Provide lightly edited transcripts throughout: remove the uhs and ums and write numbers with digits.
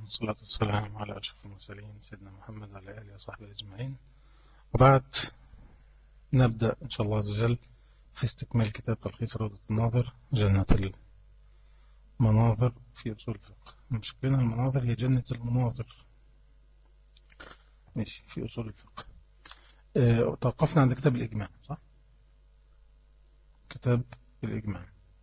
والصلاة والسلام على أشرف المرسلين سيدنا محمد وعلى آله وصحبه أجمعين. وبعد نبدأ إن شاء الله عز وجل في استكمال كتاب تلخيص روضة الناظر جنة المناظر في أصول الفقه. مش بين المناظر هي جنة المناظر، ماشي، في أصول الفقه. توقفنا عند كتاب الإجماع، صح؟ كتاب الإجماع.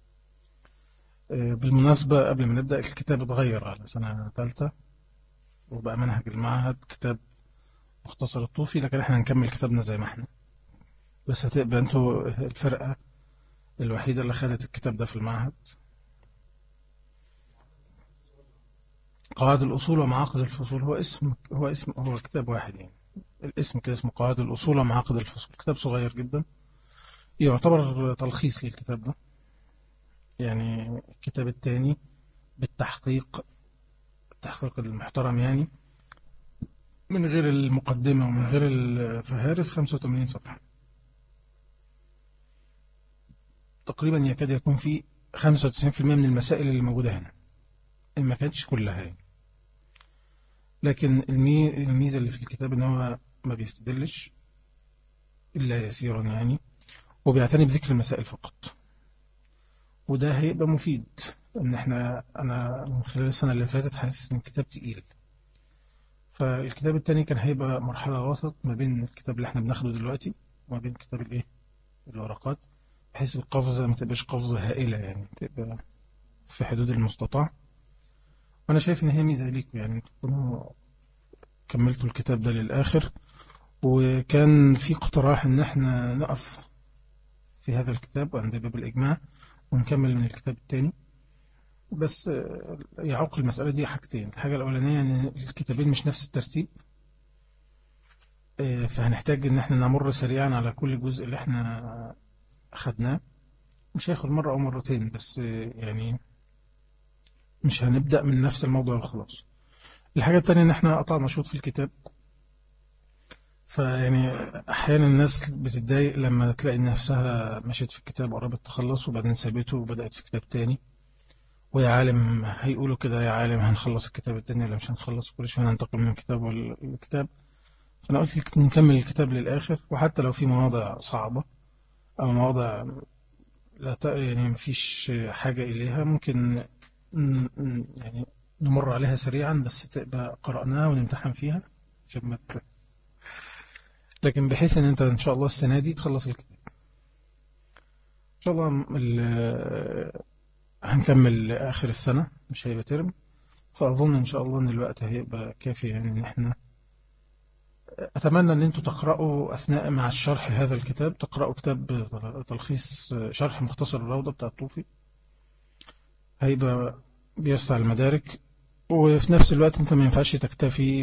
بالمناسبة قبل ما نبدأ، الكتاب اتغير على سنة ثالثة وبقى منهج المعهد كتاب مختصر الطوفي، لكن احنا هنكمل كتابنا زي ما احنا، بس هتبقى انتوا الفرقة الوحيدة اللي خدت الكتاب ده في المعهد. قواعد الأصول ومعاقد الفصول هو كتاب واحد، يعني الاسم كده اسمه قواعد الأصول ومعاقد الفصول. كتاب صغير جدا يعتبر تلخيص للكتاب ده، يعني الكتاب الثاني بالتحقيق، التحقيق المحترم، يعني من غير المقدمة ومن غير الفهارس 85 صفحة تقريبا، يكاد يكون في 95% من المسائل اللي موجودة هنا، إن ما كانتش كلها يعني. لكن الميزة اللي في الكتاب إن هو ما بيستدلش إلا يسيرا يعني، وبيعتني بذكر المسائل فقط، وده هيبقى مفيد. إن أنا من خلال السنة اللي فاتت حاسس إن الكتاب تقيل، فالكتاب التاني كان هيبقى مرحلة وسط ما بين الكتاب اللي احنا بناخده دلوقتي وما بين كتاب الورقات، بحيث القفزة ما تبقاش قفزة هائلة، يعني تبقى في حدود المستطاع. وأنا شايف إن هي ميزة ليكم، يعني تكونوا كملتوا الكتاب ده للآخر. وكان في اقتراح إن احنا نقف في هذا الكتاب عند باب الإجماع ونكمل من الكتاب الثاني، بس يعوق المسألة دي حاجتين. الحاجة الأولانية أن الكتابين مش نفس الترتيب، فهنحتاج أن احنا نمر سريعا على كل جزء اللي احنا أخدناه، مش هياخد مرة أو مرتين بس، يعني مش هنبدأ من نفس الموضوع وخلاص. الحاجة الثانية أن احنا قطعنا شوط في الكتاب، فيعني أحيانا الناس بتتضايق لما تلاقي نفسها مشيت في الكتاب وقربت تخلص وبعدين سابته وبدأت في كتاب تاني، ويا عالم هيقولوا كده، يا عالم هنخلص الكتاب التاني ولا مش هنخلص، كل شوية هننتقل من كتاب لكتاب. فأنا قلت لك نكمل الكتاب للآخر، وحتى لو في مواضع صعبة أو مواضع لا يعني مفيش حاجة إليها، ممكن يعني نمر عليها سريعا بس تبقى قرأناها ونمتحن فيها عشان لكن بحيث ان انت ان شاء الله السنة دي تخلص الكتاب ان شاء الله. هنكمل آخر السنة، مش هيبقى ترم، فأظن إن شاء الله إن الوقت هيبقى كافي، يعني إن إحنا أتمنى إن أنتوا تقرأوا أثناء مع الشرح هذا الكتاب، تقرأوا كتاب تلخيص شرح مختصر الروضة بتاع الطوفي، هيبقى بيسع المدارك. وفي نفس الوقت أنت ما ينفعش تكتفي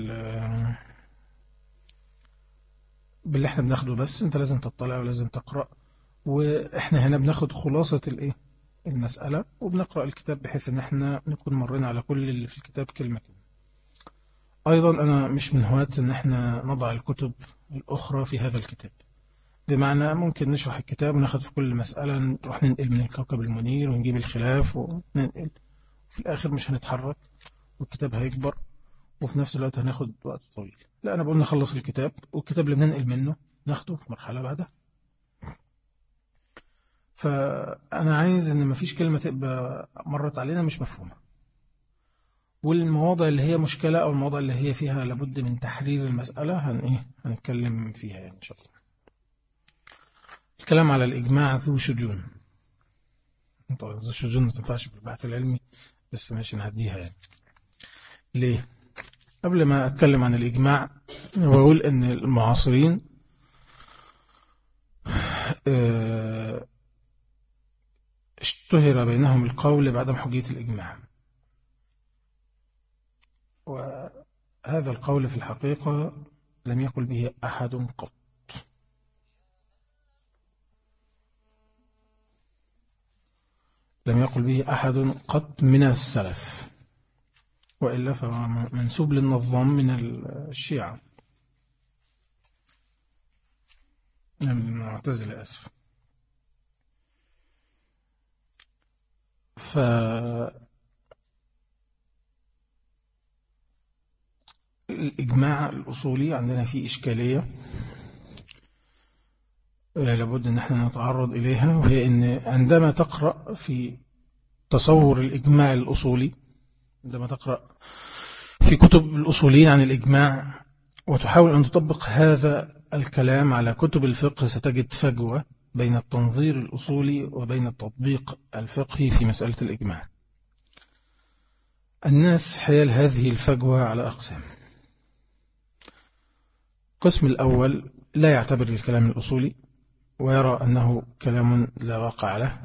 باللي إحنا بناخده بس، أنت لازم تطلع ولازم تقرأ. وإحنا هنا بناخد خلاصة المسألة، وبنقرأ الكتاب بحيث إن إحنا نكون مرينا على كل اللي في الكتاب كلمة كلمة. أيضا أنا مش من هواة إن إحنا نضع الكتب الأخرى في هذا الكتاب، بمعنى ممكن نشرح الكتاب وناخد في كل مسألة نروح ننقل من الكوكب المنير ونجيب الخلاف وننقل، في الآخر مش هنتحرك والكتاب هيكبر، وفي نفس الوقت هناخد وقت طويل. لا، أنا بقول نخلص الكتاب، والكتاب اللي بننقل منه ناخده في مرحلة بعدها. فأنا عايز إن مفيش كلمة تبقى مرت علينا مش مفهومة، والمواضع اللي هي مشكلة أو المواضع اللي هي فيها لابد من تحرير المسألة هنتكلم فيها يعني إن شاء الله. الكلام على الإجماع ذو شجون، طبعا ذو شجون ما تنفعش في البحث العلمي، بس ماشي نعديها يعني. ليه؟ قبل ما أتكلم عن الإجماع بقول أن المعاصرين اشتهر بينهم القول بعدم حجية الإجماع، وهذا القول في الحقيقة لم يقل به أحد قط، لم يقل به أحد قط من السلف، وإلا فهو منسوب للنظام من الشيعة، من المعتزلة أسف. الإجماع الأصولي عندنا فيه إشكالية لابد أن احنا نتعرض إليها، وهي أن عندما تقرأ في تصور الإجماع الأصولي، عندما تقرأ في كتب الأصوليين عن الإجماع وتحاول أن تطبق هذا الكلام على كتب الفقه، ستجد فجوة بين التنظير الأصولي وبين التطبيق الفقهي في مسألة الإجماع. الناس حيال هذه الفجوة على أقسام. القسم الأول لا يعتبر الكلام الأصولي ويرى أنه كلام لا واقع له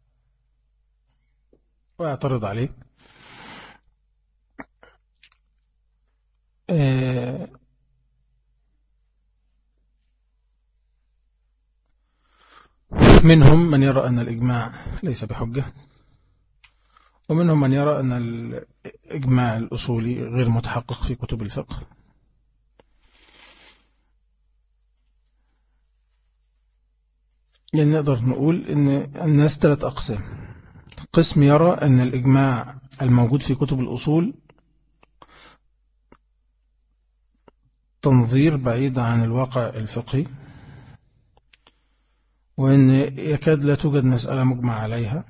ويعترض عليه. منهم من يرى أن الإجماع ليس بحجة، ومنهم من يرى أن الإجماع الأصولي غير متحقق في كتب الفقه. يعني نقدر نقول أن الناس 3 أقسام. قسم يرى أن الإجماع الموجود في كتب الأصول تنظير بعيد عن الواقع الفقهي، وأن يكاد لا توجد مسألة مجمع عليها،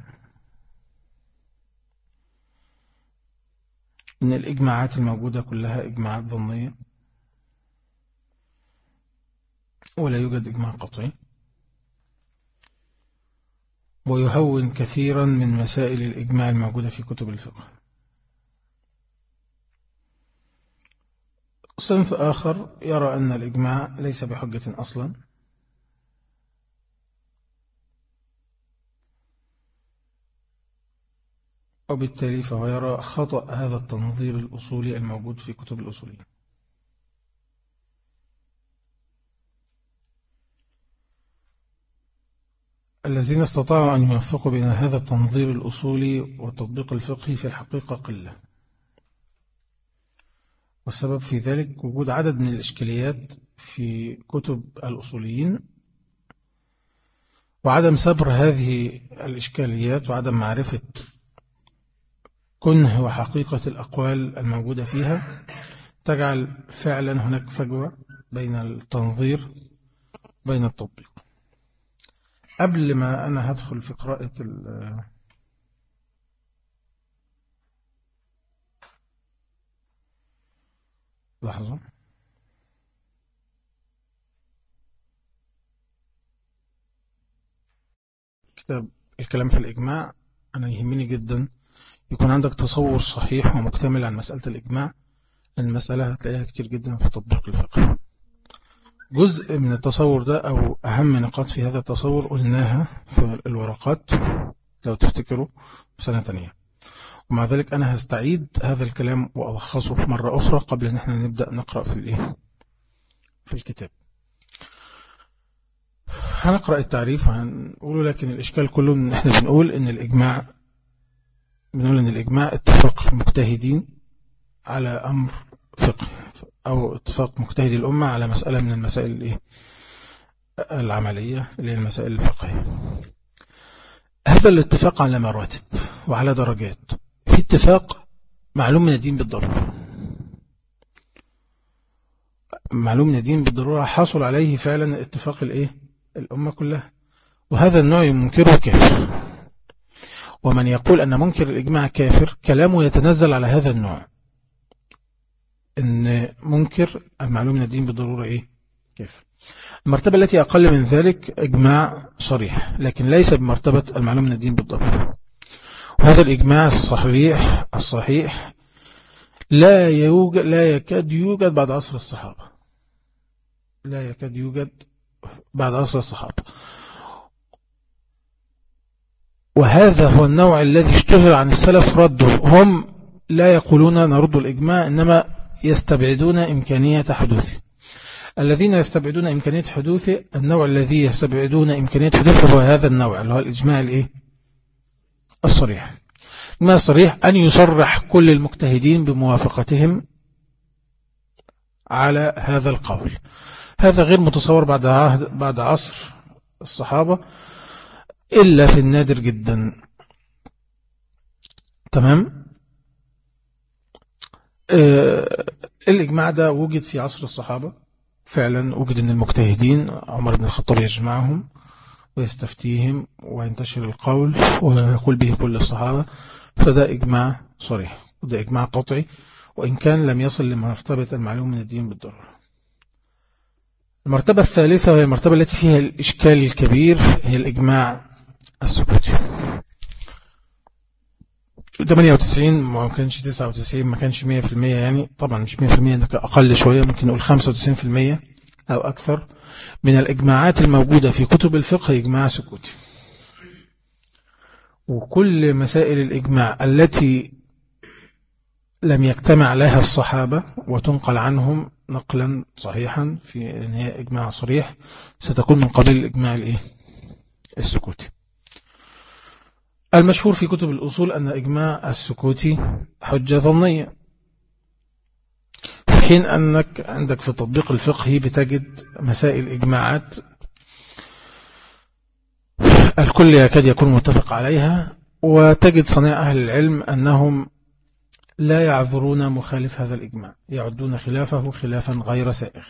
أن الإجماعات الموجودة كلها إجماعات ظنية ولا يوجد إجماع قطعي، ويهون كثيرا من مسائل الإجماع الموجودة في كتب الفقه. صنف آخر يرى أن الإجماع ليس بحجة أصلا، وبالتالي فهو يرى خطأ هذا التنظير الأصولي الموجود في كتب الأصوليين. الذين استطاعوا أن يوفقوا بين هذا التنظير الأصولي والتطبيق الفقهي في الحقيقة قلة، والسبب في ذلك وجود عدد من الإشكاليات في كتب الأصوليين، وعدم صبر هذه الإشكاليات، وعدم معرفة كنه وحقيقة الأقوال الموجودة فيها، تجعل فعلا هناك فجوة بين التنظير وبين التطبيق. قبل ما أنا هدخل في قراءة لحظة كتاب الكلام في الإجماع، أنا يهمني جدا يكون عندك تصور صحيح ومكتمل عن مسألة الإجماع، لأن المسألة هتلاقيها كتير جدا في تطبيق الفقه. جزء من التصور ده أو أهم نقاط في هذا التصور قلناها في الورقات لو تفتكروا في سنة تانية، ومع ذلك أنا هستعيد هذا الكلام وألخصه مرة أخرى قبل أن احنا نبدأ نقرأ في الكتاب. هنقرأ التعريف وهنقوله، لكن الإشكال كله إن احنا بنقول إن الإجماع اتفاق مجتهدين على أمر فقهي، أو اتفاق مجتهد الأمة على مسألة من المسائل العملية اللي هي المسائل الفقهية. هذا الاتفاق على مراتب وعلى درجات. في اتفاق معلوم من الدين بالضرورة، معلوم من الدين بالضرورة حصل عليه فعلا اتفاق الأمة كلها، وهذا النوع ينكره كافر، ومن يقول أن منكر الإجماع كافر كلامه يتنزل على هذا النوع، أن منكر المعلوم من الدين بالضرورة كافر. المرتبة التي أقل من ذلك إجماع صريح، لكن ليس بمرتبة المعلوم من الدين بالضرورة. وهذا الإجماع الصحيح لا يكاد يوجد بعد عصر الصحابة، لا يكاد يوجد بعد عصر الصحابة. وهذا هو النوع الذي اشتهر عن السلف رده. هم لا يقولون نرد الإجماع، إنما يستبعدون إمكانية حدوثه. الذين يستبعدون إمكانية حدوثه، النوع الذي يستبعدون إمكانية حدوثه هو هذا النوع اللي هو الإجماع الصريح. الإجماع الصريح أن يصرح كل المجتهدين بموافقتهم على هذا القول. هذا غير متصور بعد عصر الصحابة إلا في النادر جدا. تمام. الإجماع ده وجد في عصر الصحابة فعلا، وجد أن المجتهدين عمر بن الخطاب يجمعهم ويستفتيهم وينتشر القول ويقول به كل الصحابة، فده إجماع صريح وده إجماع قطعي، وإن كان لم يصل لمرتبة المعلوم من الدين بالضرورة. المرتبة الثالثة وهي المرتبة التي فيها الإشكال الكبير هي الإجماع السكوتي. 98 ما كانش 99 ما كانش 100%، يعني طبعا مش 100%، ده أقل شوية، ممكن نقول 95% أو أكثر من الإجماعات الموجودة في كتب الفقه إجماع سكوتي. وكل مسائل الإجماع التي لم يجتمع لها الصحابة وتنقل عنهم نقلا صحيحا في أن هي إجماع صريح ستكون من قبيل الإجماع السكوتي. المشهور في كتب الأصول أن إجماع السكوتي حجة ظنية، في حين أنك عندك في التطبيق الفقهي بتجد مسائل إجماعات الكل يكاد يكون متفق عليها، وتجد صنيع أهل العلم أنهم لا يعذرون مخالف هذا الإجماع، يعدون خلافه خلافا غير سائغ.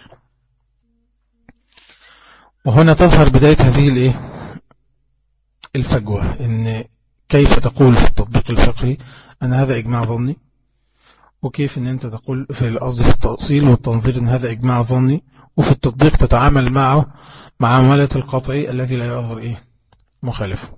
وهنا تظهر بداية هذه الفجوة، إن كيف تقول في التطبيق الفقهي أن هذا إجماع ظني، وكيف أن أنت تقول في القصد في التأصيل والتنظير أن هذا إجماع ظني، وفي التطبيق تتعامل معه معاملة القطعي الذي لا يعذر مخالفه.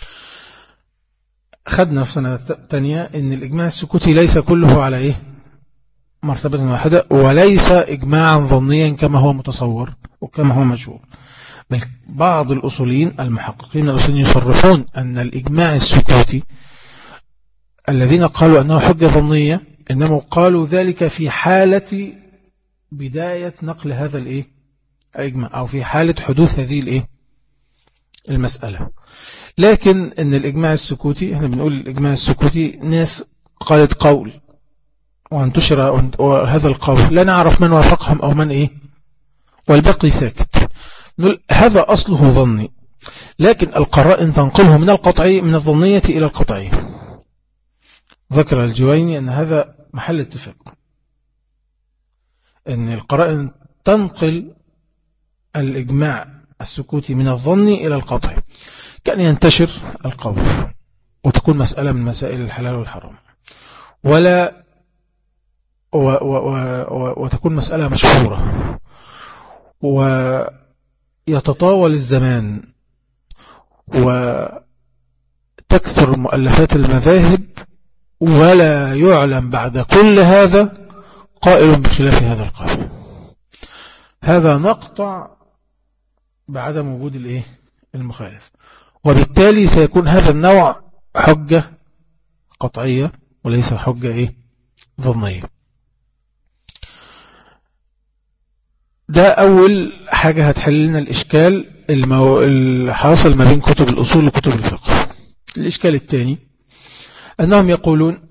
خدنا في سنة تانية أن الإجماع السكوتي ليس كله على مرتبة واحدة، وليس إجماعا ظنيا كما هو متصور وكما هو مشهور، بل بعض الأصوليين المحققين الأصوليين يصرحون أن الإجماع السكوتي الذين قالوا أنه حجة ظنية إنما قالوا ذلك في حالة بداية نقل هذا الإجماع، أو في حالة حدوث هذه المسألة. لكن أن الإجماع السكوتي، احنا بنقول الإجماع السكوتي ناس قالت قول وانتشر هذا القول لا نعرف من وافقهم أو من والباقي ساكت، نقول هذا أصله ظني، لكن القرائن تنقله من القطعي من الظنية إلى القطعي. ذكر الجويني أن هذا محل اتفاق، أن القرائن تنقل الإجماع السكوتي من الظني إلى القطعي، كأن ينتشر القول وتكون مسألة من مسائل الحلال والحرام، وتكون مسألة مشهورة، ويتطاول الزمان وتكثر مؤلفات المذاهب، ولا يعلم بعد كل هذا قائل بخلاف هذا القول. هذا نقطع بعدم وجود المخالف، وبالتالي سيكون هذا النوع حجة قطعية وليس حجة ظنية. ده أول حاجة هتحل لنا الإشكال الحاصل ما بين كتب الأصول وكتب الفقه. الإشكال الثاني أنهم يقولون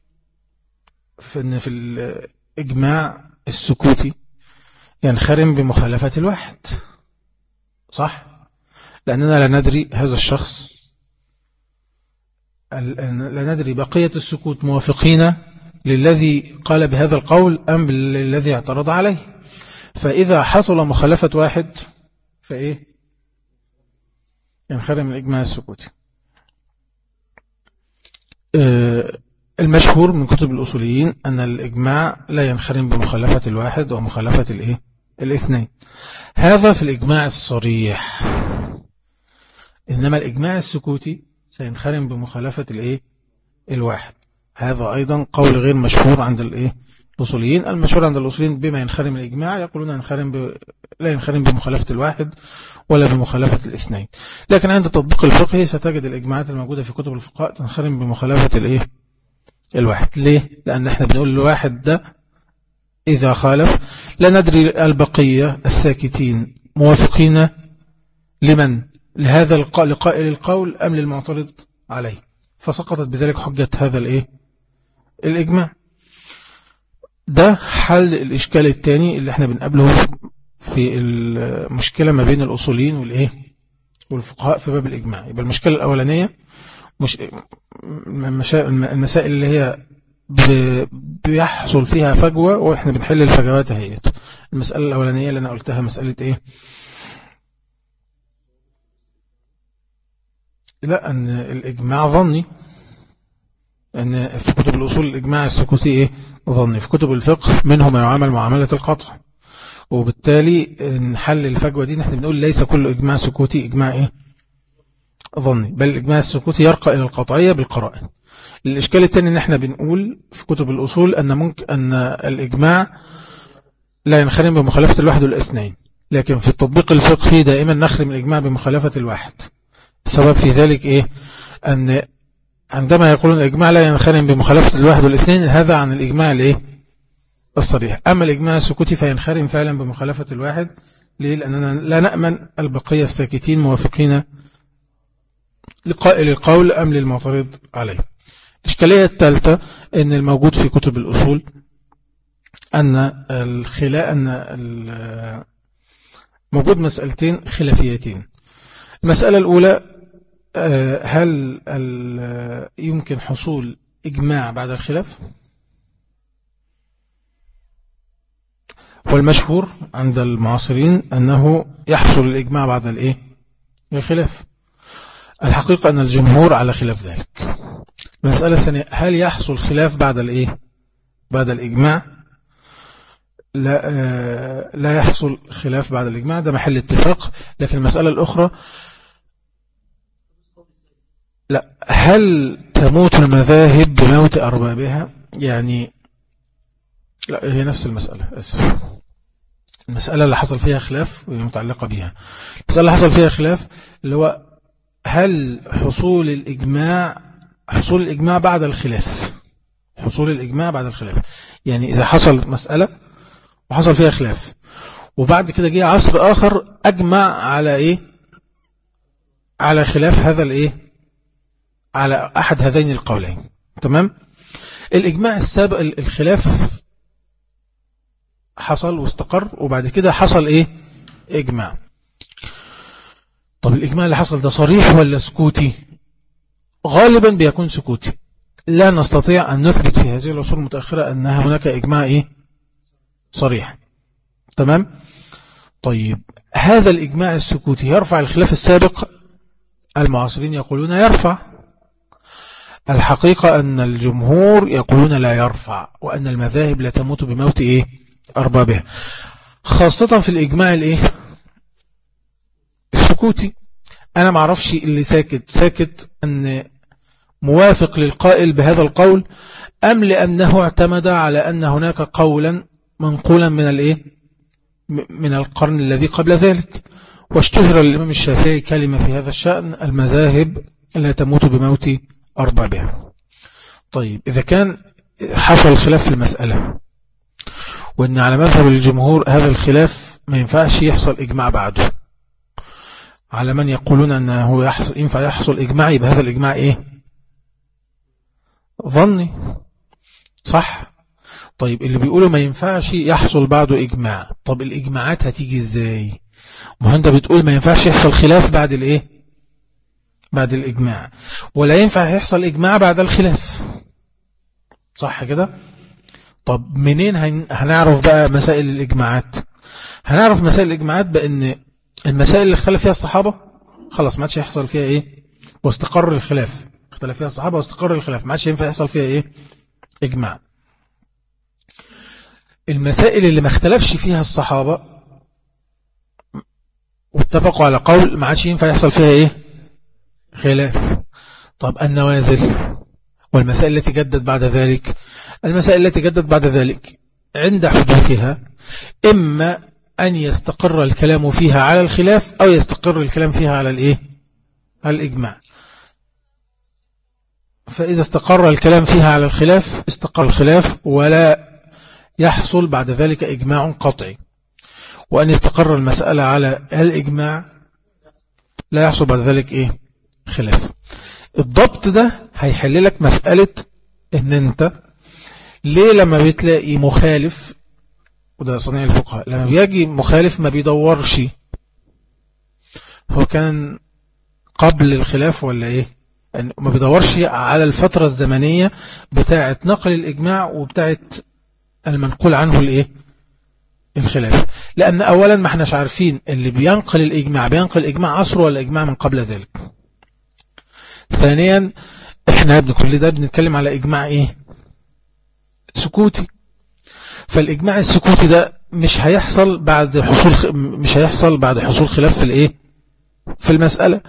في الإجماع السكوتي ينخرم بمخالفة الواحد، صح؟ لأننا لا ندري هذا الشخص، لا ندري بقية السكوت موافقين للذي قال بهذا القول أم للذي اعترض عليه، فإذا حصل مخالفة واحد ينخرم الإجماع السكوتي. المشهور من كتب الأصوليين أن الإجماع لا ينخرم بمخالفة الواحد ومخالفة الاثنين، هذا في الإجماع الصريح. إنما الإجماع السكوتي سينخرم بمخالفة الواحد. هذا أيضا قول غير مشهور عند الأصوليين. المشهور عند الأصوليين بما ينخرم الإجماع يقولون لا ينخرم بمخالفة الواحد ولا بمخالفة الاثنين، لكن عند التطبيق الفقهي ستجد الإجماعات الموجودة في كتب الفقهاء تنخرم بمخالفة الواحد. ليه؟ لأن احنا بنقول الواحد ده إذا خالف لا ندري البقية الساكتين موافقين لمن؟ لهذا لقائل القول أم للمعترض عليه، فسقطت بذلك حجة هذا الإجماع. ده حل الإشكال الثاني اللي احنا بنقابله في المشكلة ما بين الأصوليين والفقهاء في باب الإجماع. يبقى المشكلة الأولانية المسائل اللي هي بيحصل فيها فجوة وإحنا بنحل الفجوات هيت. المسألة الأولانية اللي أنا قلتها مسألة إيه؟ لا، أن الإجماع ظني، أن في كتب الأصول الإجماع السكوتي إيه؟ ظني. في كتب الفقه منه ما يعامل معاملة القطع، وبالتالي نحل الفجوة دي نحن بنقول ليس كل إجماع سكوتي إجماع إيه؟ ظني، بل الإجماع السكوتي يرقى إلى القطعية بالقرائن. الإشكال الثاني أن احنا بنقول في كتب الأصول أن ممكن أن الإجماع لا ينخرم بمخالفة الواحد والاثنين، لكن في التطبيق الفقهي دائما نخرم الإجماع بمخالفة الواحد. السبب في ذلك إيه؟ أن عندما يقولون الإجماع لا ينخرم بمخالفة الواحد والاثنين، هذا عن الإجماع الإيه؟ الصريح. أما الإجماع السكوتي فينخرم فعلا بمخالفة الواحد. ليه؟ لأننا لا نأمن البقية الساكتين موافقين لقائل القول أم للمعترض عليه. الإشكالية الثالثة أن الموجود في كتب الأصول أن موجود مسألتين خلافيتين. المسألة الأولى، هل يمكن حصول إجماع بعد الخلاف؟ والمشهور عند المعاصرين أنه يحصل الإجماع بعد الإيه؟ الخلاف. الحقيقة أن الجمهور على خلاف ذلك. المسألة الثانية، هل يحصل خلاف بعد الإيه؟ بعد الإجماع؟ لا يحصل خلاف بعد الإجماع، ده محل اتفاق. لكن المسألة الأخرى، لا، هل تموت المذاهب بموت أربابها؟ يعني لا، هي نفس المسألة. أسف، المسألة اللي حصل فيها خلاف متعلقة بها. المسألة اللي حصل فيها خلاف اللي هو هل حصول الإجماع بعد الخلاف. حصول الإجماع بعد الخلاف، يعني إذا حصل مسألة وحصل فيها خلاف وبعد كده جه عصر آخر أجمع على إيه؟ على خلاف هذا الإيه؟ على أحد هذين القولين. تمام؟ الإجماع السابق، الخلاف حصل واستقر وبعد كده حصل إيه؟ إجماع. طب الإجماع اللي حصل ده صريح ولا سكوتي؟ غالبا بيكون سكوتي. لا نستطيع أن نثبت في هذه العصور المتأخرة أن هناك إجماع إيه؟ صريح. تمام؟ طيب هذا الإجماع السكوتي يرفع الخلاف السابق؟ المعاصرين يقولون يرفع. الحقيقة أن الجمهور يقولون لا يرفع، وأن المذاهب لا تموت بموت إيه؟ أربابها، خاصة في الإجماع الإيه؟ السكوتي. أنا معرفش اللي ساكت أن موافق للقائل بهذا القول، أم لأنه اعتمد على أن هناك قولا منقولا من الإيه؟ من القرن الذي قبل ذلك. واشتهر الإمام الشافعي كلمة في هذا الشأن: المذاهب لا تموت بموت أربابها. طيب إذا كان حصل خلاف في المسألة وأن على مذهب الجمهور هذا الخلاف ما ينفعش يحصل إجماع بعده، على من يقولون أنه ينفع يحصل إجماع، يبقى هذا الإجماع إيه؟ ظني، صح؟ طيب اللي بيقولوا ما ينفعش يحصل بعده إجماع، طب الإجماعات هتيجي إزاي؟ وانت بتقول ما ينفعش يحصل خلاف بعد الإيه؟ بعد الإجماع، ولا ينفع يحصل إجماع بعد الخلاف، صح كده؟ طب منين هنعرف بقى مسائل الإجماعات؟ هنعرف مسائل الإجماعات بأن المسائل اللي اختلف فيها الصحابة خلاص ما عادش يحصل فيها إيه؟ واستقر الخلاف. اختلف فيها الصحابة واستقر الخلاف، ما عادش ينفع يحصل فيها إيه؟ إجماع. المسائل اللي ما اختلفش فيها الصحابة واتفقوا على قول، ما عادش ينفع يحصل فيها إيه؟ خلاف. طب النوازل والمسائل التي جدت بعد ذلك، المسائل التي جدت بعد ذلك عند حدوثها إما أن يستقر الكلام فيها على الخلاف أو يستقر الكلام فيها على الإيه؟ على الإجماع. فإذا استقر الكلام فيها على الخلاف استقر الخلاف ولا يحصل بعد ذلك إجماع قطعي، وأن يستقر المسألة على الإجماع لا يحصل بعد ذلك إيه؟ خلاف. الضبط ده هيحل لك مسألة إن أنت ليه لما بتلاقي مخالف، وده صنيع الفقهاء، لما بيجي مخالف ما بيدورش هو كان قبل الخلاف ولا إيه ما بيدورش على الفترة الزمنية بتاعة نقل الإجماع وبتاعة المنقول عنه الإيه الخلاف. لأن أولا ما احناش عارفين اللي بينقل الإجماع عصره ولا إجماع من قبل ذلك. ثانيا احنا بكل ده بنتكلم على إجماع إيه سكوتي، فالإجماع السكوتي ده مش هيحصل بعد حصول خلاف في الإيه في المسألة،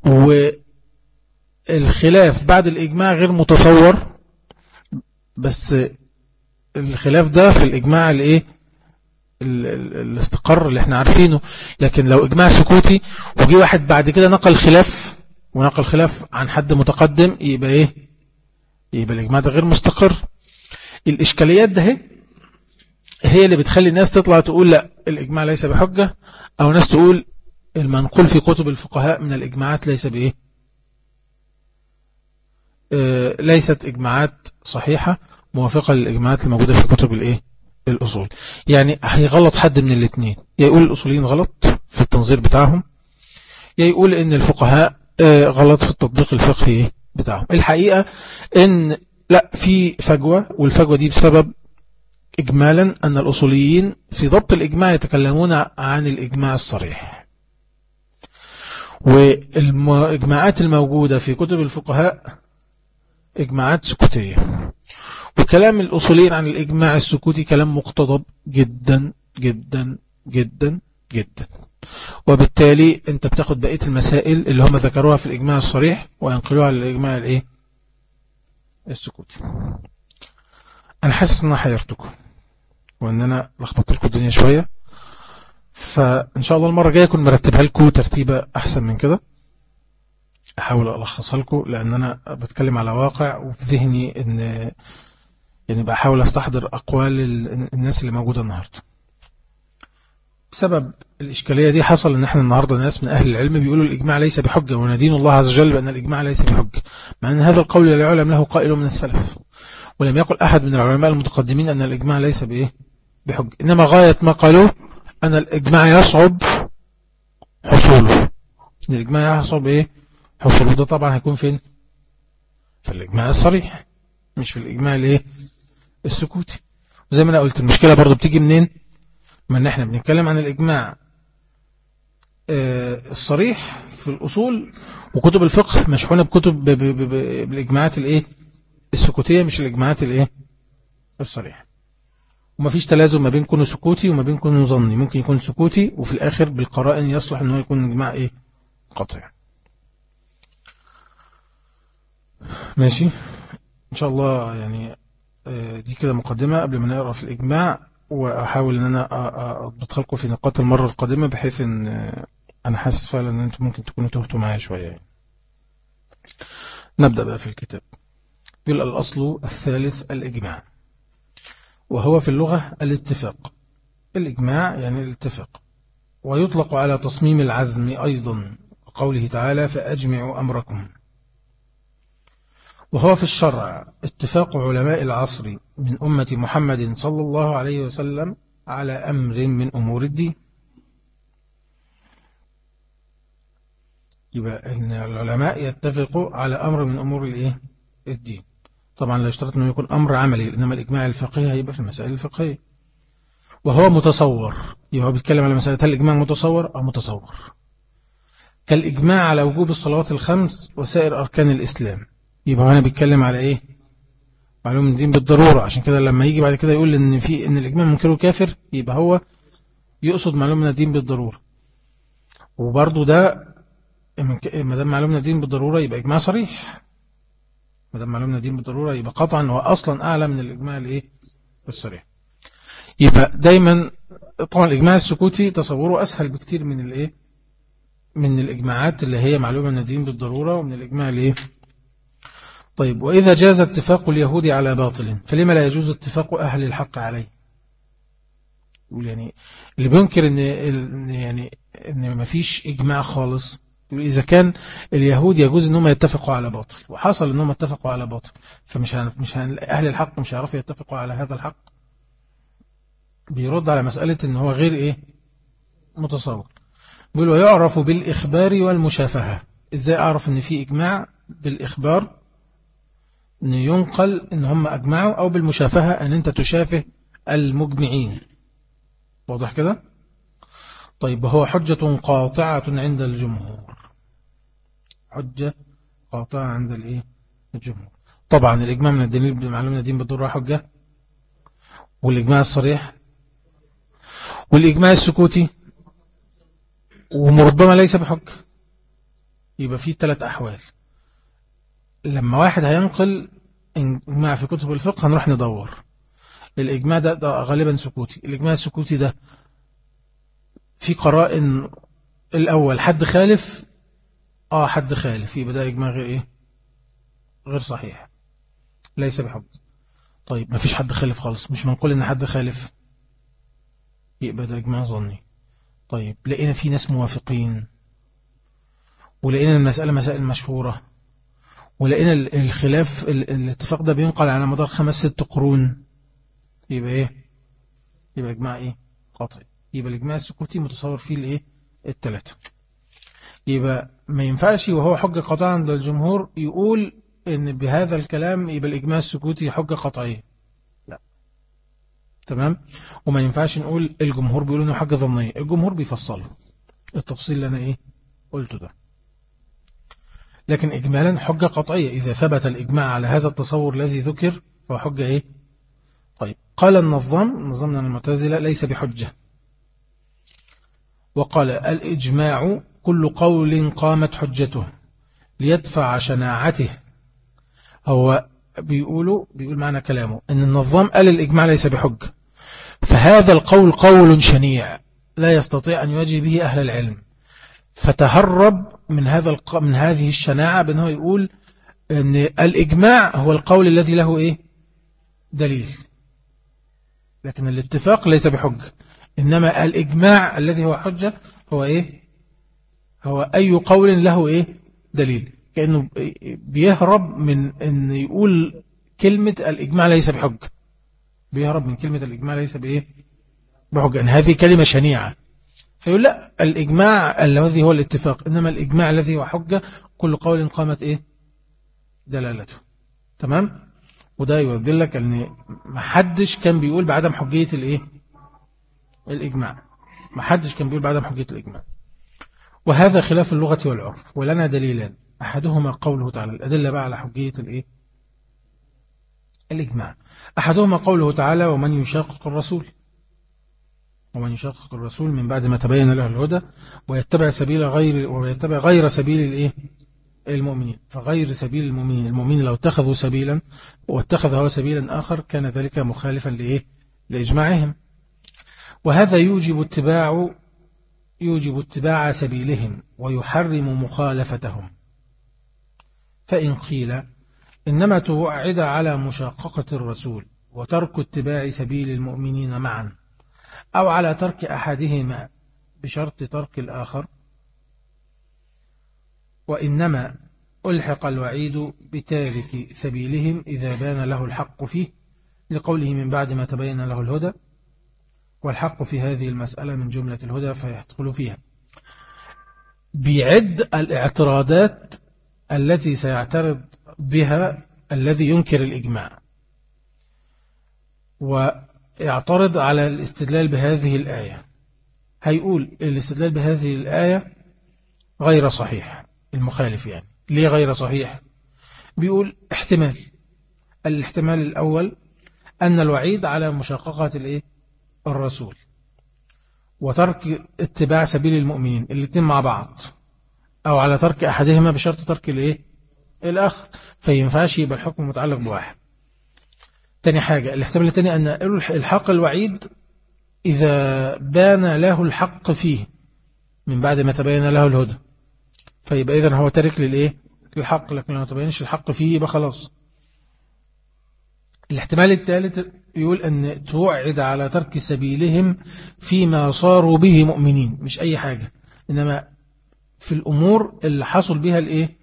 والخلاف بعد الإجماع غير متصور، بس الخلاف ده في الإجماع الإيه الاستقر اللي احنا عارفينه. لكن لو إجماع سكوتي وجي واحد بعد كده نقل خلاف عن حد متقدم، يبقى إيه يبقى الإجماع ده غير مستقر. الإشكاليات ده هي اللي بتخلي الناس تطلع تقول لا الإجماع ليس بحجة، أو ناس تقول المنقول في كتب الفقهاء من الإجماعات ليس بإيه ليست إجماعات صحيحة موافقة للإجماعات الموجودة في كتب الإيه الأصول. يعني هيغلط حد من الاثنين، يا يقول الأصوليين غلط في التنظير بتاعهم، يا يقول إن الفقهاء غلط في التطبيق الفقهي بتاعهم. الحقيقة إن لا، في فجوة، والفجوة دي بسبب إجمالا أن الأصوليين في ضبط الإجماع يتكلمون عن الإجماع الصريح، والإجماعات الموجودة في كتب الفقهاء إجماعات سكوتية. وكلام الأصوليين عن الإجماع السكوتي كلام مقتضب جدا جدا جدا جدا، وبالتالي أنت بتاخد بقية المسائل اللي هم ذكروها في الإجماع الصريح وينقلوها على الإجماع الإيه السكوتي. أنا حاسس أن أنا حيرتكم وأن أنا لخبطت لكم الدنيا شوية، فإن شاء الله المرة الجاية أكون مرتبها لكم ترتيبة أحسن من كده، أحاول ألخصها لكم، لأن أنا بتكلم على واقع وفي ذهني أن يعني بحاول أستحضر أقوال الناس اللي موجودة النهاردة. بسبب الإشكالية دي حصل أن احنا النهاردة ناس من أهل العلم بيقولوا الإجماع ليس بحجة، وندين الله عز وجل بأن الإجماع ليس بحجة، مع أن هذا القول لا يعلم له قائل من السلف، ولم يقل أحد من العلماء المتقدمين أن الإجماع ليس بحجة، إنما غاية ما قالوا أن الإجماع يصعب حصوله. إن الإجماع يصعب حصوله، ده طبعا هيكون فين؟ في الإجماع الصريح، مش في الإجماع السكوتي. وزي ما أنا قلت المشكلة برضو بتيجي منين؟ ما ان احنا بنتكلم عن الإجماع الصريح في الأصول، وكتب الفقه مشحونة بكتب بالإجماعات السكوتية، مش الإجماعات الصريح. وما فيش تلازم ما بين كونه سكوتي وما بين كونه ظني، ممكن يكون سكوتي وفي الآخر بالقرائن يصلح أنه يكون إجماع قطعي. ماشي إن شاء الله. يعني دي كده مقدمة قبل ما نقرأ في الإجماع، وأحاول أن أنا أضبطها لكم في نقاط المرة القادمة، بحيث أن أنا حاسس فعلا أن أنتم ممكن تكونوا تهتوا معايا شوية. نبدأ بقى في الكتاب. يقول الأصل الثالث الإجماع، وهو في اللغة الاتفاق. الإجماع يعني الاتفاق، ويطلق على تصميم العزم أيضا، قوله تعالى فأجمعوا أمركم. وهو في الشرع اتفاق علماء العصر من أمة محمد صلى الله عليه وسلم على أمر من أمور الدين. يبقى إن العلماء يتفقوا على أمر من أمور الدين. طبعا لا يشترط أنه يكون أمر عملي، إنما الإجماع الفقهي هيبقى في المسائل الفقهية. وهو متصور، يبقى بيتكلم على مسألة هل الإجماع متصور أو متصور، كالإجماع على وجوب الصلوات الخمس وسائر أركان الإسلام. يبقى هنا بيتكلم على معلوم الدين بالضرورة. عشان كده لما يجي بعد كده يقول إن الإجماع منكره كافر، يبقى هو يقصد معلوم الدين بالضرورة. وبرضو ده ما دام معلوم الدين بالضرورة يبقى إجماع صريح، ما دام معلوم الدين بالضرورة يبقى قطعا هو أصلا أعلى من الإجماع الصريح. يبقى دايما طبعا الإجماع السكوتي تصوره أسهل بكتير من الإجماعات اللي هي معلومة من الدين بالضرورة، ومن الإجماع طيب. وإذا جاز اتفاق اليهود على باطل فلما لا يجوز اتفاق أهل الحق عليه؟ يقول يعني اللي بينكر إن ما فيش إجماع خالص، يقول إذا كان اليهود يجوز إنهم يتفقوا على باطل، وحصل إنهم اتفقوا على باطل، فمش أهل الحق مش هيعرفوا يتفقوا على هذا الحق. بيرد على مسألة إن هو غير متصور. بيقول ويعرف بالإخبار والمشافهة. إزاي أعرف إن في إجماع بالإخبار أن ينقل أن هم أجمعوا، أو بالمشافهة أن أنت تشافه المجمعين. واضح كده؟ طيب هو حجة قاطعة عند الجمهور، حجة قاطعة عند الجمهور. طبعا الإجماع من الدليل بمعلوم الدين بالضرورة حجة، والإجماع الصريح، والإجماع السكوتي، وربما ليس بحجة. يبقى فيه 3 أحوال. لما واحد هينقل إجماع في كتب الفقه هنروح ندور الإجماع ده غالبا سكوتي. الإجماع السكوتي ده في قرائن. الأول حد خالف، حد خالف، يبقى ده إجماع غير صحيح، ليس بحجة. طيب ما فيش حد خالف خالص، مش منقول إن حد خالف، يبقى ده إجماع ظني. طيب لقينا في ناس موافقين، ولقينا المسألة مسائل مشهورة، ولقينا الخلاف الاتفاق ده بينقل على مدار 5-6 قرون، يبقى يبقى إجماع قاطع. يبقى الإجماع السكوتي متصور فيه 3. يبقى ما ينفعش وهو حجة قاطعة عند الجمهور يقول إن بهذا الكلام يبقى الإجماع السكوتي حجة قاطعية، لا. تمام. وما ينفعش نقول الجمهور بيقولوا إنه حجة ظنية، الجمهور بيفصله التفصيل اللي أنا قلته ده. لكن إجمالا حجة قطعية، إذا ثبت الإجماع على هذا التصور الذي ذكر فهو حجة طيب قال النظام، نظامنا المعتزلة، ليس بحجة. وقال الإجماع كل قول قامت حجته ليدفع شناعته. هو بيقول معنى كلامه أن النظام قال الإجماع ليس بحجة، فهذا القول قول شنيع لا يستطيع أن يواجه به أهل العلم، فتهرب من هذه الشناعة بأنه يقول أن الإجماع هو القول الذي له دليل، لكن الاتفاق ليس بحجة. إنما الإجماع الذي هو حجة هو هو أي قول له دليل. كأنه بيهرب من أن يقول كلمة الإجماع ليس بحجة، بيهرب من كلمة الإجماع ليس بحجة، أن هذه كلمة شنيعة. فيقول لا، الإجماع الذي هو الاتفاق، إنما الإجماع الذي هو حجة كل قول قامت دلالته. تمام. وده يدلك أن محدش كان بيقول بعدم حجية الإجماع، محدش كان بيقول بعدم حجية الإجماع. وهذا خلاف اللغة والعرف. ولنا دليلان، أحدهما قوله تعالى، الأدلة بقى على حجية الإجماع. أحدهما قوله تعالى ومن يشاقق الرسول من بعد ما تبين له الهدى ويتبع غير سبيل المؤمنين. فغير سبيل المؤمنين لو اتخذوا سبيلا واتخذ هو سبيلا آخر كان ذلك مخالفا لإجماعهم. وهذا يوجب اتباع سبيلهم ويحرم مخالفتهم. فإن قيل إنما توعد على مشاققة الرسول وترك اتباع سبيل المؤمنين معا، أو على ترك أحدهما بشرط ترك الآخر، وإنما ألحق الوعيد بتارك سبيلهم إذا بان له الحق فيه، لقوله من بعد ما تبين له الهدى، والحق في هذه المسألة من جملة الهدى فيدخل فيها. بيعد الاعتراضات التي سيعترض بها الذي ينكر الإجماع، ويعترض على الاستدلال بهذه الآية. هيقول الاستدلال بهذه الآية غير صحيح، المخالف ليه غير صحيح؟ بيقول الاحتمال الأول أن الوعيد على مشاققة الرسول وترك اتباع سبيل المؤمنين الاثنين مع بعض، أو على ترك أحدهما بشرط ترك الآخر، فينفعش يبقى الحكم متعلق بواحد. تاني حاجة، الاحتمال الثاني أن الحق الوعيد إذا بان له الحق فيه من بعد ما تبين له الهدى، فيبقى إذن هو تارك للحق، لكن لو ما تبينش الحق فيه يبقى خلاص. الاحتمال الثالث يقول أن توعد على ترك سبيلهم فيما صاروا به مؤمنين، مش أي حاجة، إنما في الأمور اللي حصل بها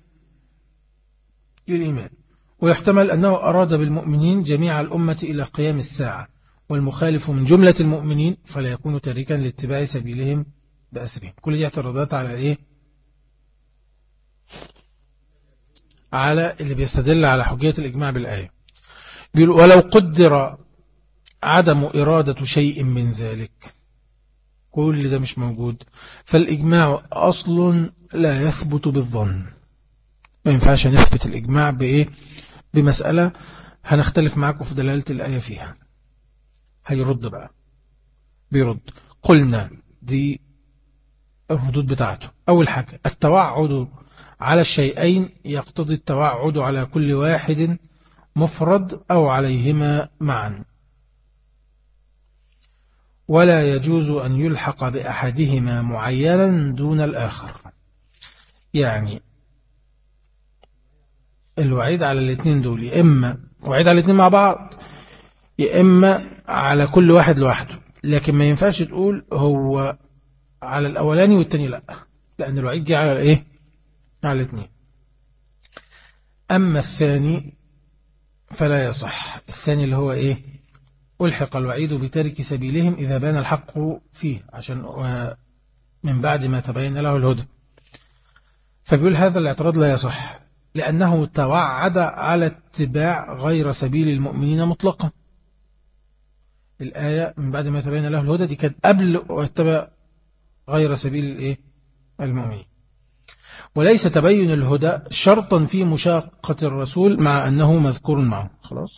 الإيمان. ويحتمل أنه أراد بالمؤمنين جميع الأمة إلى قيام الساعة، والمخالف من جملة المؤمنين فلا يكون تاركا لاتباع سبيلهم بأسرهم. كل دي اعتراضات على على اللي بيستدل على حجية الإجماع بالآية. بيقول ولو قدر عدم إرادة شيء من ذلك، كل ده مش موجود، فالإجماع أصل لا يثبت بالظن. ما ينفعش نثبت الإجماع بإيه؟ بمسألة هنختلف معكم في دلالة الآية فيها. هيرد بقى، بيرد قلنا دي الردود بتاعته. أول حاجة التوعد على الشيئين يقتضي التوعد على كل واحد مفرد أو عليهما معا، ولا يجوز أن يلحق بأحدهما معينا دون الآخر. يعني الوعيد على الاثنين دول يا إما وعيد على الاثنين مع بعض، يا إما على كل واحد لوحده، لكن ما ينفعش تقول هو على الأولاني والتاني لا، لأن الوعيد جه على الإيه؟ على الاثنين. أما الثاني فلا يصح. الثاني اللي هو إيه؟ ألحق الوعيد بترك سبيلهم إذا بان الحق فيه، عشان من بعد ما تبين له الهدى. فبيقول هذا الاعتراض لا يصح، لأنه توعد على اتباع غير سبيل المؤمنين مطلقا. الآية من بعد ما تبين له الهدى دي كانت قبل واتبع غير سبيل الإيه؟ المؤمنين. وليس تبين الهدى شرطا في مشاقة الرسول مع أنه مذكور معه. خلاص.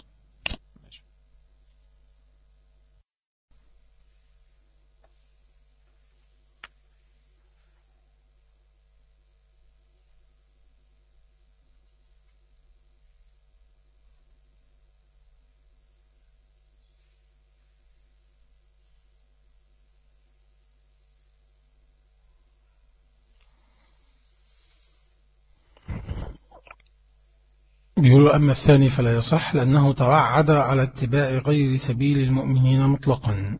بيقولوا أما الثاني فلا يصح لأنه توعد على اتباع غير سبيل المؤمنين مطلقا.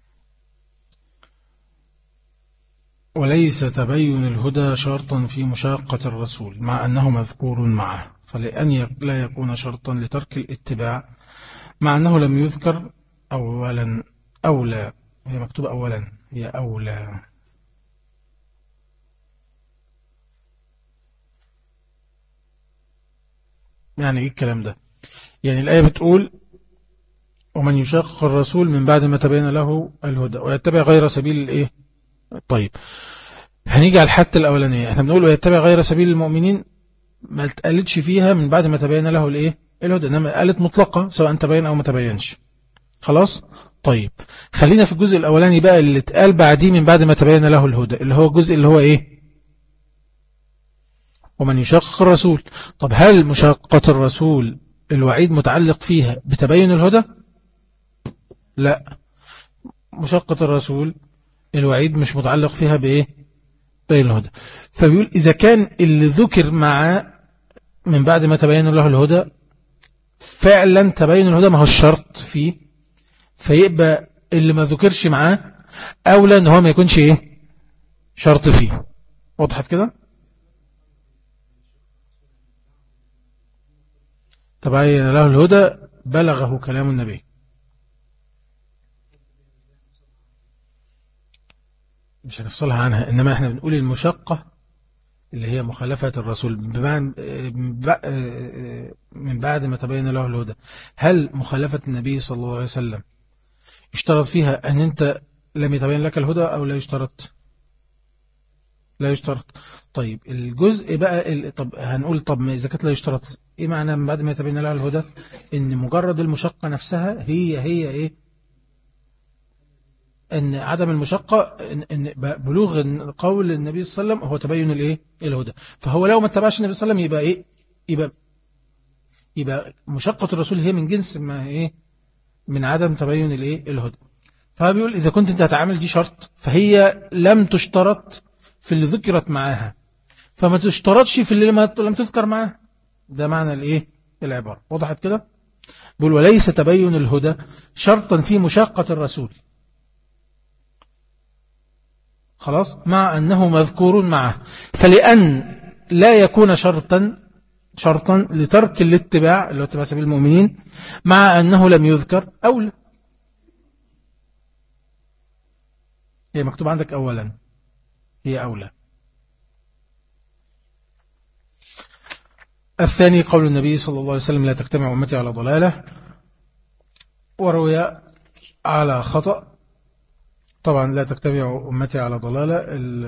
وليس تبين الهدى شرطا في مشاقة الرسول مع أنه مذكور معه، فلأن لا يكون شرطا لترك الاتباع مع أنه لم يذكر أولا. أولى، هي مكتوبة أولا، هي أولى. يعني إيه الكلام ده؟ يعني الآية بتقول ومن يشاقق الرسول من بعد ما تبين له الهدى ويتبع غير سبيل الإيه؟ طيب هنيجي على الحتة الأولانية، احنا بنقول ويتبع غير سبيل المؤمنين، ما اتقالتش فيها من بعد ما تبين له الإيه؟ الهدى، إنما قالت مطلقة سواء تبين أو ما تبينش. خلاص. طيب خلينا في الجزء الأولاني بقى اللي اتقال بعديه من بعد ما تبين له الهدى، اللي هو الجزء اللي هو إيه؟ ومن يشاقق الرسول. طب هل مشاقة الرسول الوعيد متعلق فيها بتبين الهدى؟ لا، مشاقة الرسول الوعيد مش متعلق فيها بإيه؟ تبين الهدى. فبيقول إذا كان اللي ذكر معاه من بعد ما تبين له الهدى فعلا تبين الهدى ما هو الشرط فيه، فيبقى اللي ما ذكرش معاه أولى أن هو ما يكونش إيه؟ شرط فيه. وضحت كده؟ تبين له الهدى بلغه كلام النبي. مش هنفصلها عنها، إنما احنا بنقول المشقة اللي هي مخالفة الرسول من بعد ما تبين له الهدى. هل مخالفة النبي صلى الله عليه وسلم يشترط فيها أن أنت لم يتبين لك الهدى أو لا يشترط؟ لا يشترط. طيب الجزء بقى طب هنقول طب ما إذا كانت لا يشترط، إيه معنى من بعد ما يتبين له الهدى؟ إن مجرد المشقة نفسها هي إيه؟ أن عدم المشقة إن بلوغ قول النبي صلى الله عليه وسلم هو تبين الإيه؟ الهدى. فهو لو ما اتبعش النبي صلى الله عليه وسلم يبقى إيه؟ يبقى مشقة الرسول هي من جنس ما إيه؟ من عدم تبين الإيه؟ الهدى. فبيقول إذا كنت أنت هتعامل دي شرط فهي لم تشترط في اللي ذكرت معاها، فما تشترطش في اللي لم تذكر معاها. ده معنى الإيه؟ العبارة. وضحت كده؟ بيقول وليس تبين الهدى شرطا في مشاقة الرسول، خلاص، مع أنه مذكور معه، فلأن لا يكون شرطا لترك الاتباع اللي هو اتباع سبيل المؤمنين مع أنه لم يذكر أولى. هي مكتوب عندك أولا، هي أولى. الثاني قول النبي صلى الله عليه وسلم لا تجتمع أمتي على ضلالة، وروي على خطأ. طبعا لا تجتمع أمتي على ضلالة،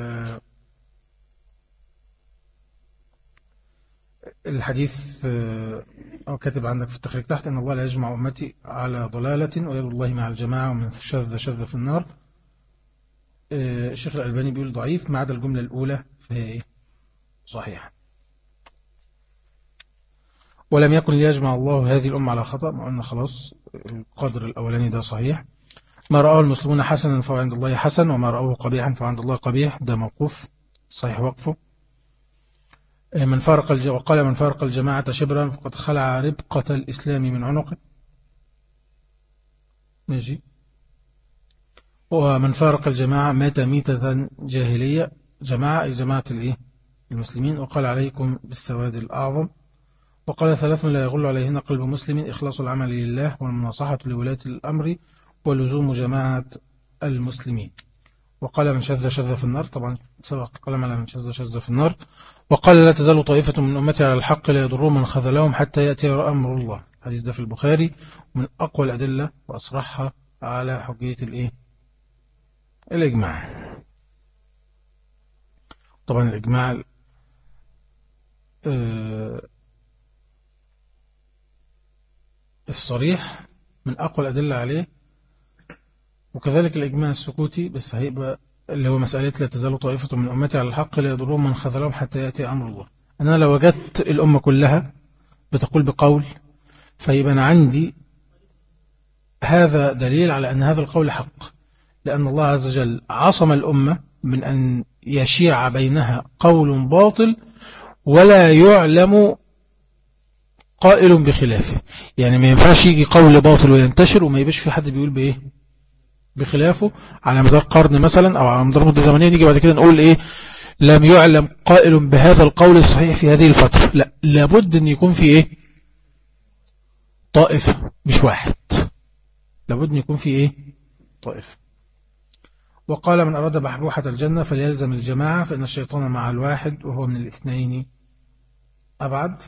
الحديث أو كاتب عندك في التخريج تحت أن الله لا يجمع أمتي على ضلالة ويد الله مع الجماعة ومن شذ شذ في النار. الشيخ الألباني بيقول ضعيف ما عدا الجملة الأولى فهي صحيحة. ولم يكن ليجمع الله هذه الأمة على خطأ، ما قلنا خلاص القدر الأولاني ده صحيح. ما رأوه المسلمون حسنا فهو عند الله حسن، وما رأوه قبيحا فعند الله قبيح، ده موقوف صحيح وقفه. وقال من فارق الجماعة شبرا فقد خلع ربقة الإسلام من عنقه. ماشي. ومن فارق الجماعة مات ميتة جاهلية، جماعة أي جماعة المسلمين. وقال عليكم بالسواد الأعظم. وقال ثلاث لا يغل عليهن قلب مسلم: إخلاص العمل لله، والمناصحة لولاة الأمر، ولزوم جماعة المسلمين. وقال من شذ شذ في النار، طبعا سبق قال على من شذ شذ في النار. وقال لا تزال طائفة من أمتي على الحق لا يضرهم من خذلهم حتى يأتي أمر الله. حديث ده في البخاري، من أقوى الأدلة وأصرحها على حجية الإجماع. طبعا الإجماع الصريح من أقوى الأدلة عليه، وكذلك الإجماع السكوتي بس هيبقى اللي هو مسألة لا تزال طائفة من أمتي على الحق لا يضرهم من خذلهم حتى يأتي أمر الله. أنا لو وجدت الأمة كلها بتقول بقول، فيبقى أنا عندي هذا دليل على أن هذا القول حق، لأن الله عز وجل عصم الأمة من أن يشيع بينها قول باطل ولا يعلم قائل بخلافه. يعني ما ينفعش يجي قول باطل وينتشر وما يبقاش في حد بيقول بخلافه على مدار قرن مثلا أو على مدار مدة زمنية، نيجي بعد كده نقول لم يعلم قائل بهذا القول الصحيح في هذه الفترة. لا، لابد أن يكون في طائفة مش واحد، لابد أن يكون في طائفة. وقال من أراد بحبوحة الجنة فليلزم الجماعة، فإن الشيطان مع الواحد وهو من الاثنين أبعد.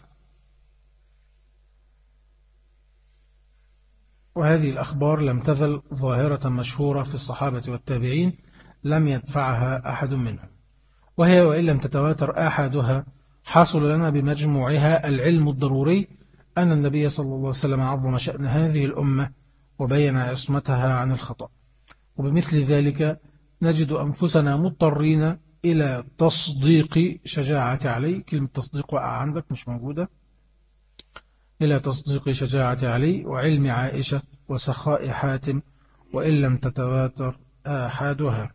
وهذه الأخبار لم تزل ظاهرة مشهورة في الصحابة والتابعين لم يدفعها أحد منهم، وهي وإن لم تتواتر أحدها حصل لنا بمجموعها العلم الضروري أن النبي صلى الله عليه وسلم عظم شأن هذه الأمة وبين عصمتها عن الخطأ. وبمثل ذلك نجد أنفسنا مضطرين إلى تصديق شجاعة علي، كلمة تصديق وقع عندك مش موجودة، إلى تصديق شجاعة علي وعلم عائشة وسخاء حاتم وإن لم تتواتر أحدها.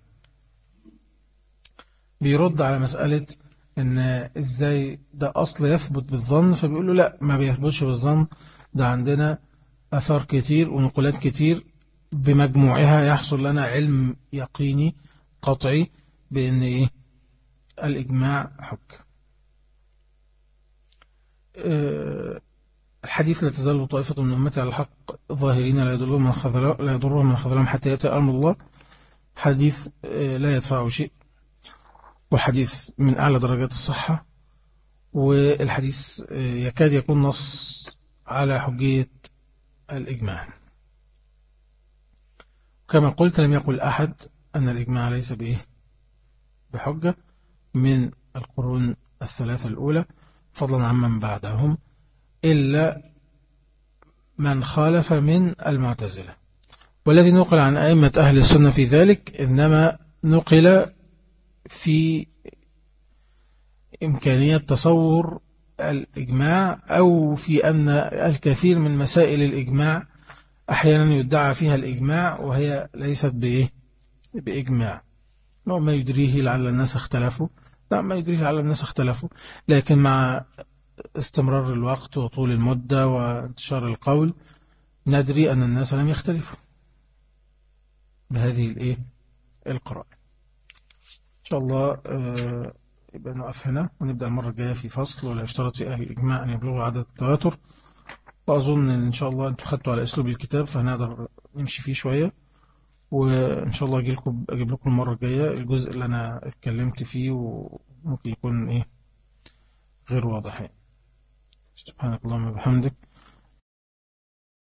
بيرد على مسألة إن إزاي ده أصل يثبت بالظن، فبيقول له لا، ما بيثبتش بالظن، ده عندنا أثار كتير ونقولات كتير بمجموعها يحصل لنا علم يقيني قطعي بأن الإجماع حق. الحديث لا تزال طائفة من أمتي على الحق ظاهرين لا يضرهم من خذلهم حتى يأتي أمر الله، حديث لا يدفعه شيء، وحديث من أعلى درجات الصحة، والحديث يكاد يكون نص على حجية الإجماع. كما قلت لم يقل أحد أن الإجماع ليس بحجة من القرون الثلاثة الأولى فضلا عمن بعدهم، إلا من خالف من المعتزلة. والذي نقل عن أئمة أهل السنة في ذلك إنما نقل في إمكانية تصور الإجماع، أو في أن الكثير من مسائل الإجماع أحيانا يدعى فيها الإجماع وهي ليست بإجماع. ما يدريه لعل الناس اختلفوا، لا، ما يدريه لعل الناس اختلفوا، لكن مع استمرار الوقت وطول المدة وانتشار القول ندري أن الناس لم يختلفوا بهذه القراءة. إن شاء الله يبقى نقف هنا ونبدأ المرة الجاية في فصل ولا يشترط في أهل الإجماع أن يبلغوا عدد التواتر. وأظن إن شاء الله أنتم خدتوا على أسلوب الكتاب فهنقدر نمشي فيه شوية، وإن شاء الله أجيب لكم المرة الجاية الجزء اللي أنا اتكلمت فيه وممكن يكون غير واضح. سبحانك اللهم وبحمدك